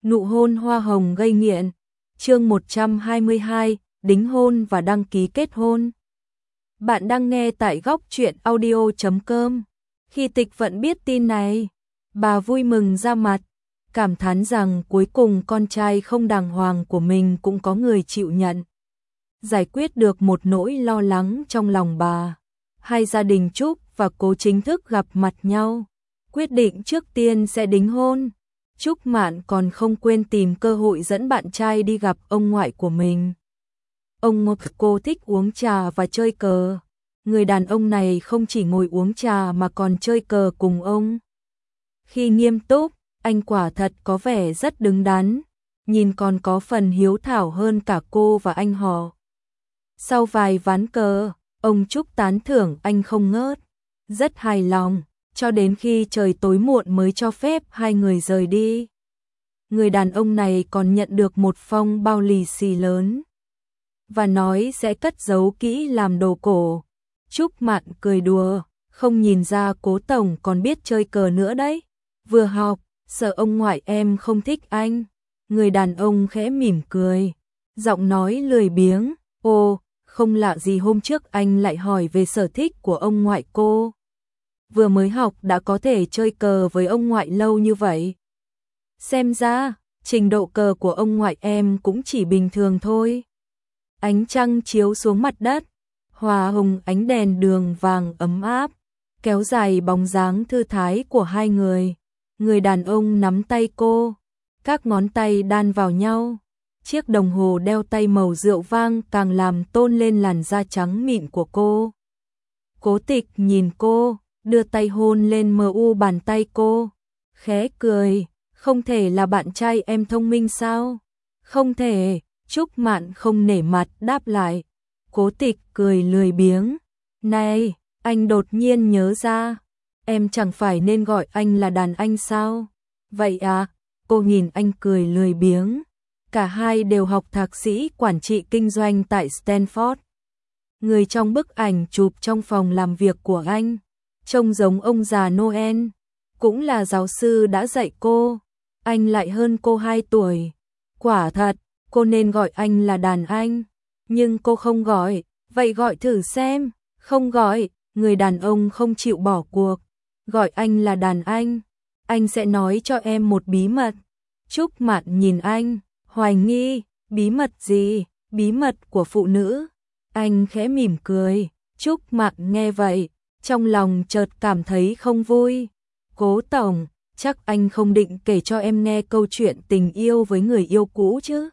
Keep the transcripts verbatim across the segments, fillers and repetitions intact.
Nụ hôn hoa hồng gây nghiện. Chương một trăm hai mươi hai, đính hôn và đăng ký kết hôn. Bạn đang nghe tại góc truyện audio chấm com. Khi Tịch Vận biết tin này, bà vui mừng ra mặt, cảm thán rằng cuối cùng con trai không đàng hoàng của mình cũng có người chịu nhận. Giải quyết được một nỗi lo lắng trong lòng bà. Hai gia đình Trúc và Cố chính thức gặp mặt nhau, quyết định trước tiên sẽ đính hôn. Trúc Mạn còn không quên tìm cơ hội dẫn bạn trai đi gặp ông ngoại của mình. Ông Ngọc cô thích uống trà và chơi cờ. Người đàn ông này không chỉ ngồi uống trà mà còn chơi cờ cùng ông. Khi nghiêm túc, anh quả thật có vẻ rất đứng đắn, nhìn còn có phần hiếu thảo hơn cả cô và anh họ. Sau vài ván cờ, ông Trúc tán thưởng anh không ngớt, rất hài lòng, cho đến khi trời tối muộn mới cho phép hai người rời đi. Người đàn ông này còn nhận được một phong bao lì xì lớn và nói sẽ cất giấu kỹ làm đồ cổ. Trúc Mạn cười đùa, không nhìn ra Cố tổng còn biết chơi cờ nữa đấy. Vừa học, sợ ông ngoại em không thích anh. Người đàn ông khẽ mỉm cười, giọng nói lười biếng. Ồ, không lạ gì hôm trước anh lại hỏi về sở thích của ông ngoại cô. Vừa mới học đã có thể chơi cờ với ông ngoại lâu như vậy. Xem ra, trình độ cờ của ông ngoại em cũng chỉ bình thường thôi. Ánh trăng chiếu xuống mặt đất, hòa hồng ánh đèn đường vàng ấm áp, kéo dài bóng dáng thư thái của hai người. Người đàn ông nắm tay cô, các ngón tay đan vào nhau. Chiếc đồng hồ đeo tay màu rượu vang càng làm tôn lên làn da trắng mịn của cô. Cố Tịch nhìn cô, đưa tay hôn lên mờ u bàn tay cô, khẽ cười, không thể là bạn trai em thông minh sao? Không thể, Trúc Mạn không nể mặt đáp lại. Cố Tịch cười lười biếng, này, anh đột nhiên nhớ ra, em chẳng phải nên gọi anh là đàn anh sao? Vậy à, cô nhìn anh cười lười biếng. Cả hai đều học thạc sĩ quản trị kinh doanh tại Stanford. Người trong bức ảnh chụp trong phòng làm việc của anh trông giống ông già Noel, cũng là giáo sư đã dạy cô. Anh lại hơn cô hai tuổi. Quả thật, cô nên gọi anh là đàn anh, nhưng cô không gọi, vậy gọi thử xem. Không gọi, người đàn ông không chịu bỏ cuộc. Gọi anh là đàn anh, anh sẽ nói cho em một bí mật. Trúc Mạn nhìn anh, hoài nghi, bí mật gì? Bí mật của phụ nữ. Anh khẽ mỉm cười. Trúc Mạn nghe vậy, trong lòng chợt cảm thấy không vui. Cố tổng, chắc anh không định kể cho em nghe câu chuyện tình yêu với người yêu cũ chứ?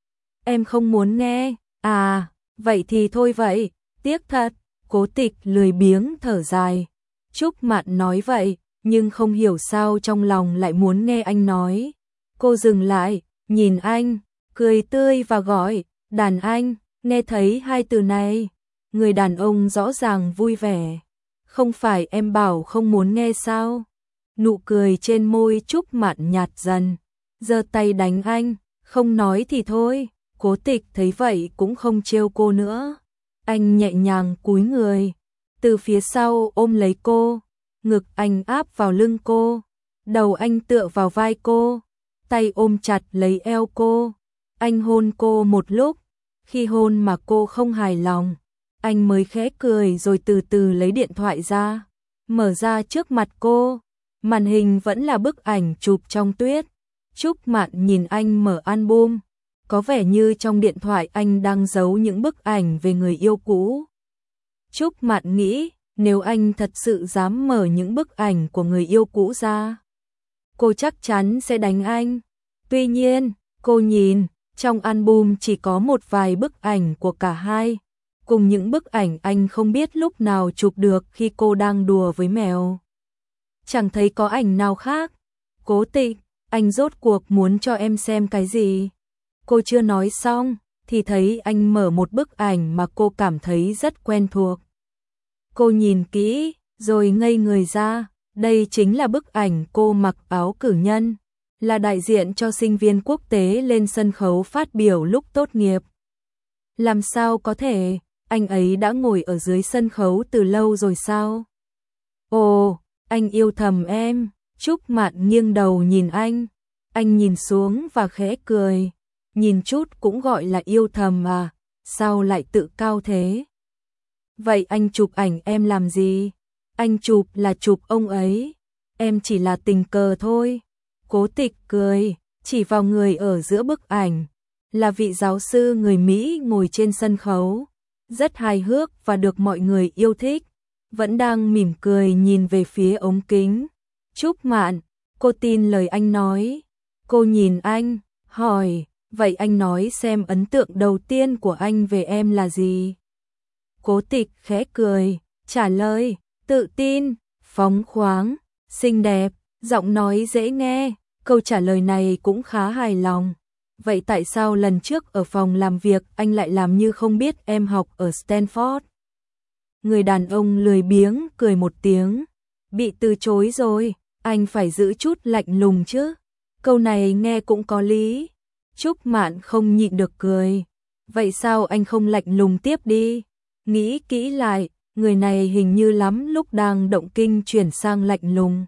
Em không muốn nghe. À, vậy thì thôi vậy, tiếc thật. Cố Tịch lười biếng thở dài. Trúc Mạn nói vậy, nhưng không hiểu sao trong lòng lại muốn nghe anh nói. Cô dừng lại, nhìn anh, cười tươi và gọi, đàn anh. Nghe thấy hai từ này, người đàn ông rõ ràng vui vẻ. Không phải em bảo không muốn nghe sao? Nụ cười trên môi Trúc Mạn nhạt dần, giơ tay đánh anh, không nói thì thôi. Cố Tịch thấy vậy cũng không trêu cô nữa. Anh nhẹ nhàng cúi người, từ phía sau ôm lấy cô, ngực anh áp vào lưng cô, đầu anh tựa vào vai cô, tay ôm chặt lấy eo cô. Anh hôn cô một lúc, khi hôn mà cô không hài lòng, anh mới khẽ cười rồi từ từ lấy điện thoại ra, mở ra trước mặt cô. Màn hình vẫn là bức ảnh chụp trong tuyết. Trúc Mạn nhìn anh mở album, có vẻ như trong điện thoại anh đang giấu những bức ảnh về người yêu cũ. Trúc Mạn nghĩ, nếu anh thật sự dám mở những bức ảnh của người yêu cũ ra, cô chắc chắn sẽ đánh anh. Tuy nhiên, cô nhìn, trong album chỉ có một vài bức ảnh của cả hai, cùng những bức ảnh anh không biết lúc nào chụp được khi cô đang đùa với mèo. Chẳng thấy có ảnh nào khác. Cố Tịch, anh rốt cuộc muốn cho em xem cái gì? Cô chưa nói xong, thì thấy anh mở một bức ảnh mà cô cảm thấy rất quen thuộc. Cô nhìn kỹ, rồi ngây người ra. Đây chính là bức ảnh cô mặc áo cử nhân, là đại diện cho sinh viên quốc tế lên sân khấu phát biểu lúc tốt nghiệp. Làm sao có thể, anh ấy đã ngồi ở dưới sân khấu từ lâu rồi sao? Ồ, anh yêu thầm em. Trúc Mạn nghiêng đầu nhìn anh, Anh nhìn xuống và khẽ cười, nhìn chút cũng gọi là yêu thầm à, sao lại tự cao thế? Vậy anh chụp ảnh em làm gì? Anh chụp là chụp ông ấy, em chỉ là tình cờ thôi. Cố Tịch cười, chỉ vào người ở giữa bức ảnh, là vị giáo sư người Mỹ ngồi trên sân khấu, rất hài hước và được mọi người yêu thích, vẫn đang mỉm cười nhìn về phía ống kính. Trúc Mạn, cô tin lời anh nói. Cô nhìn anh, hỏi, vậy anh nói xem ấn tượng đầu tiên của anh về em là gì? Cố Tịch khẽ cười, trả lời, tự tin, phóng khoáng, xinh đẹp, giọng nói dễ nghe. Câu trả lời này cũng khá hài lòng. Vậy tại sao lần trước ở phòng làm việc anh lại làm như không biết em học ở Stanford? Người đàn ông lười biếng cười một tiếng. Bị từ chối rồi, anh phải giữ chút lạnh lùng chứ. Câu này nghe cũng có lý. Trúc Mạn không nhịn được cười. Vậy sao anh không lạnh lùng tiếp đi? Nghĩ kỹ lại, người này hình như lắm lúc đang động kinh chuyển sang lạnh lùng.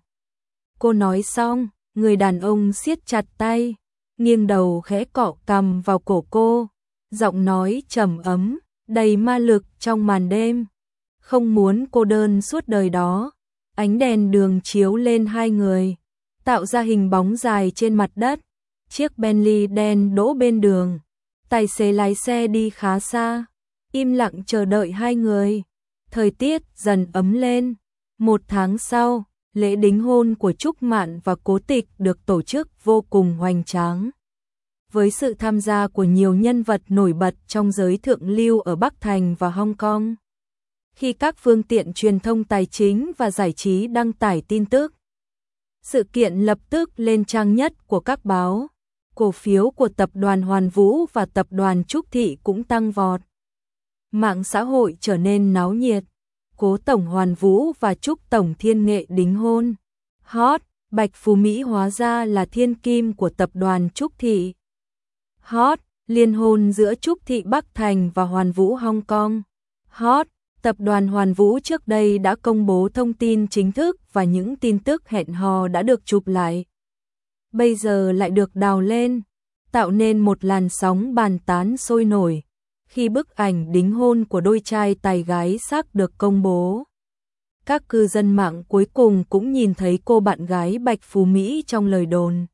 Cô nói xong, người đàn ông siết chặt tay, nghiêng đầu khẽ cọ cằm vào cổ cô, giọng nói trầm ấm, đầy ma lực trong màn đêm. Không muốn cô đơn suốt đời đó. Ánh đèn đường chiếu lên hai người, tạo ra hình bóng dài trên mặt đất. Chiếc Bentley đen đỗ bên đường, tài xế lái xe đi khá xa, im lặng chờ đợi hai người. Thời tiết dần ấm lên. Một tháng sau, lễ đính hôn của Trúc Mạn và Cố Tịch được tổ chức vô cùng hoành tráng. Với sự tham gia của nhiều nhân vật nổi bật trong giới thượng lưu ở Bắc Thành và Hong Kong. Khi các phương tiện truyền thông tài chính và giải trí đăng tải tin tức, sự kiện lập tức lên trang nhất của các báo. Cổ phiếu của tập đoàn Hoàn Vũ và tập đoàn Trúc Thị cũng tăng vọt. Mạng xã hội trở nên náo nhiệt. Cố tổng Hoàn Vũ và Trúc tổng Thiên Nghệ đính hôn. Hot, Bạch Phú Mỹ hóa ra là thiên kim của tập đoàn Trúc Thị. Hot, liên hôn giữa Trúc Thị Bắc Thành và Hoàn Vũ Hong Kong. Hot, tập đoàn Hoàn Vũ trước đây đã công bố thông tin chính thức và những tin tức hẹn hò đã được chụp lại. Bây giờ lại được đào lên, tạo nên một làn sóng bàn tán sôi nổi. Khi bức ảnh đính hôn của đôi trai tài gái sắc được công bố, các cư dân mạng cuối cùng cũng nhìn thấy cô bạn gái Bạch Phú Mỹ trong lời đồn.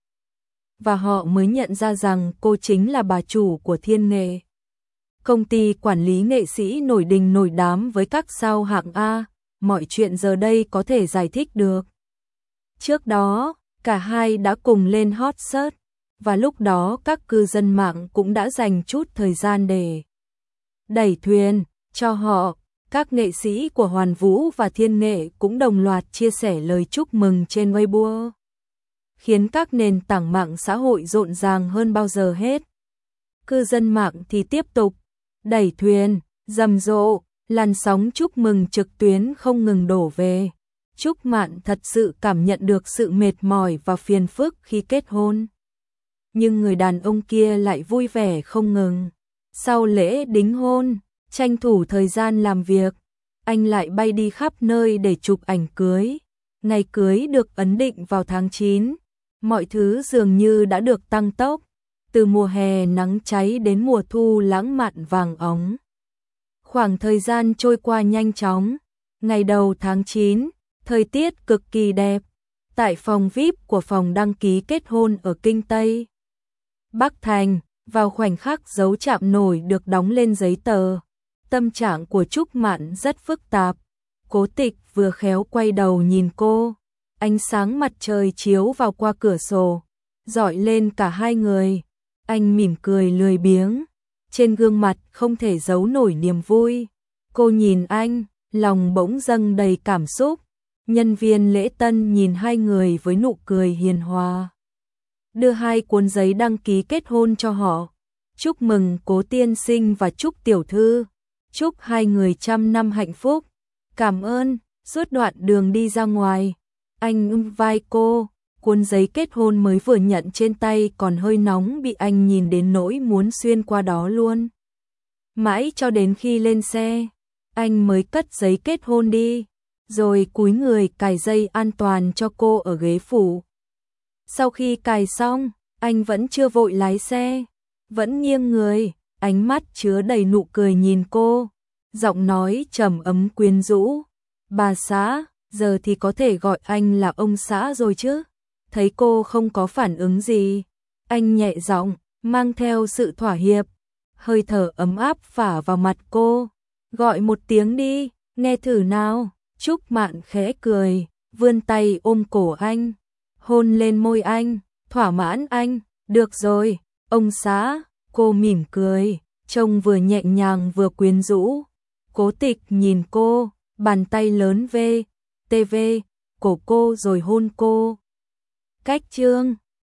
Và họ mới nhận ra rằng cô chính là bà chủ của Thiên Nghệ. Công ty quản lý nghệ sĩ nổi đình nổi đám với các sao hạng A, mọi chuyện giờ đây có thể giải thích được. Trước đó, cả hai đã cùng lên hot search, và lúc đó các cư dân mạng cũng đã dành chút thời gian để đẩy thuyền cho họ. Các nghệ sĩ của Hoàn Vũ và Thiên Nghệ cũng đồng loạt chia sẻ lời chúc mừng trên Weibo, khiến các nền tảng mạng xã hội rộn ràng hơn bao giờ hết. Cư dân mạng thì tiếp tục đẩy thuyền, rầm rộ, làn sóng chúc mừng trực tuyến không ngừng đổ về. Trúc Mạn thật sự cảm nhận được sự mệt mỏi và phiền phức khi kết hôn. Nhưng người đàn ông kia lại vui vẻ không ngừng. Sau lễ đính hôn, tranh thủ thời gian làm việc, anh lại bay đi khắp nơi để chụp ảnh cưới. Ngày cưới được ấn định vào tháng chín, mọi thứ dường như đã được tăng tốc, từ mùa hè nắng cháy đến mùa thu lãng mạn vàng óng. Khoảng thời gian trôi qua nhanh chóng, ngày đầu tháng chín, thời tiết cực kỳ đẹp. Tại phòng vi ai pi của phòng đăng ký kết hôn ở Kinh Tây Bắc Thành, vào khoảnh khắc dấu chạm nổi được đóng lên giấy tờ, tâm trạng của Trúc Mạn rất phức tạp. Cố Tịch vừa khéo quay đầu nhìn cô, ánh sáng mặt trời chiếu vào qua cửa sổ, rọi lên cả hai người. Anh mỉm cười lười biếng, trên gương mặt không thể giấu nổi niềm vui. Cô nhìn anh, lòng bỗng dâng đầy cảm xúc. Nhân viên lễ tân nhìn hai người với nụ cười hiền hòa, đưa hai cuốn giấy đăng ký kết hôn cho họ. Chúc mừng Cố tiên sinh và Trúc tiểu thư, chúc hai người trăm năm hạnh phúc. Cảm ơn. Suốt đoạn đường đi ra ngoài, anh ôm vai cô, cuốn giấy kết hôn mới vừa nhận trên tay còn hơi nóng bị anh nhìn đến nỗi muốn xuyên qua đó luôn. Mãi cho đến khi lên xe, anh mới cất giấy kết hôn đi, rồi cúi người cài dây an toàn cho cô ở ghế phụ. Sau khi cài xong, Anh vẫn chưa vội lái xe, vẫn nghiêng người, ánh mắt chứa đầy nụ cười nhìn cô, giọng nói trầm ấm quyến rũ. Bà xã, giờ thì có thể gọi anh là ông xã rồi chứ? Thấy cô không có phản ứng gì, anh nhẹ giọng, mang theo sự thỏa hiệp, hơi thở ấm áp phả vào mặt cô. Gọi một tiếng đi, nghe thử nào. Trúc Mạn khẽ cười, vươn tay ôm cổ anh, hôn lên môi anh, thỏa mãn anh. Được rồi, ông xã. Cô mỉm cười, trông vừa nhẹ nhàng vừa quyến rũ. Cố Tịch nhìn cô, bàn tay lớn về, tê vê, cổ cô rồi hôn cô. Cách chương